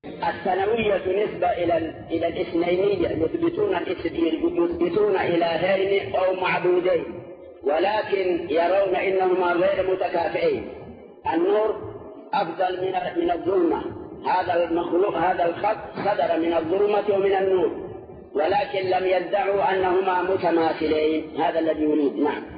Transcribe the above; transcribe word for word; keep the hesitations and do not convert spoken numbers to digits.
الثانوية نسبة إلى إلى الاثنينية، يثبتون يثبتون إلهين أو معبودين، ولكن يرون إنهما غير متكافئين. النور أفضل من من الظلمة، هذا المخلوق هذا الخط صدر من الظلمة ومن النور، ولكن لم يدعوا أنهما متماثلين. هذا الذي يريد. نعم.